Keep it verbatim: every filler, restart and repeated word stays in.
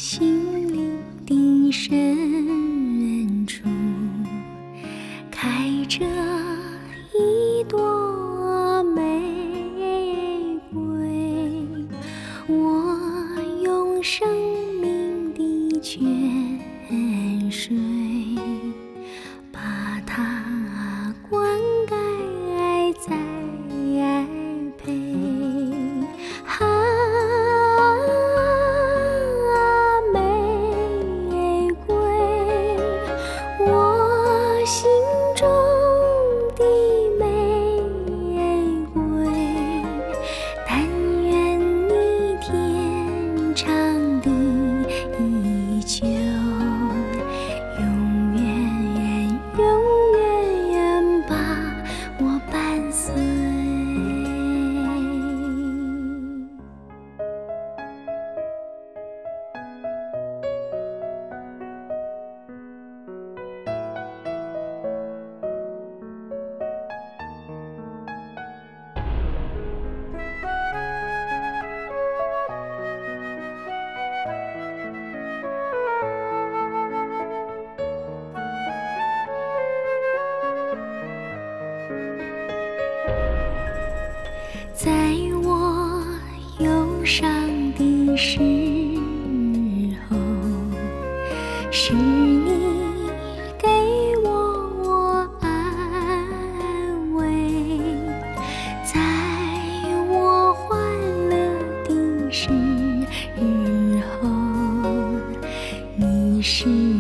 心灵的深处，开着一朵玫瑰。我用生命的泉水把它灌溉栽培。啊，玫瑰，我心中的玫瑰，但愿你天长地久，永远永远把我伴随。在我忧伤的时候，是你给我安慰；在我欢乐的时候，你是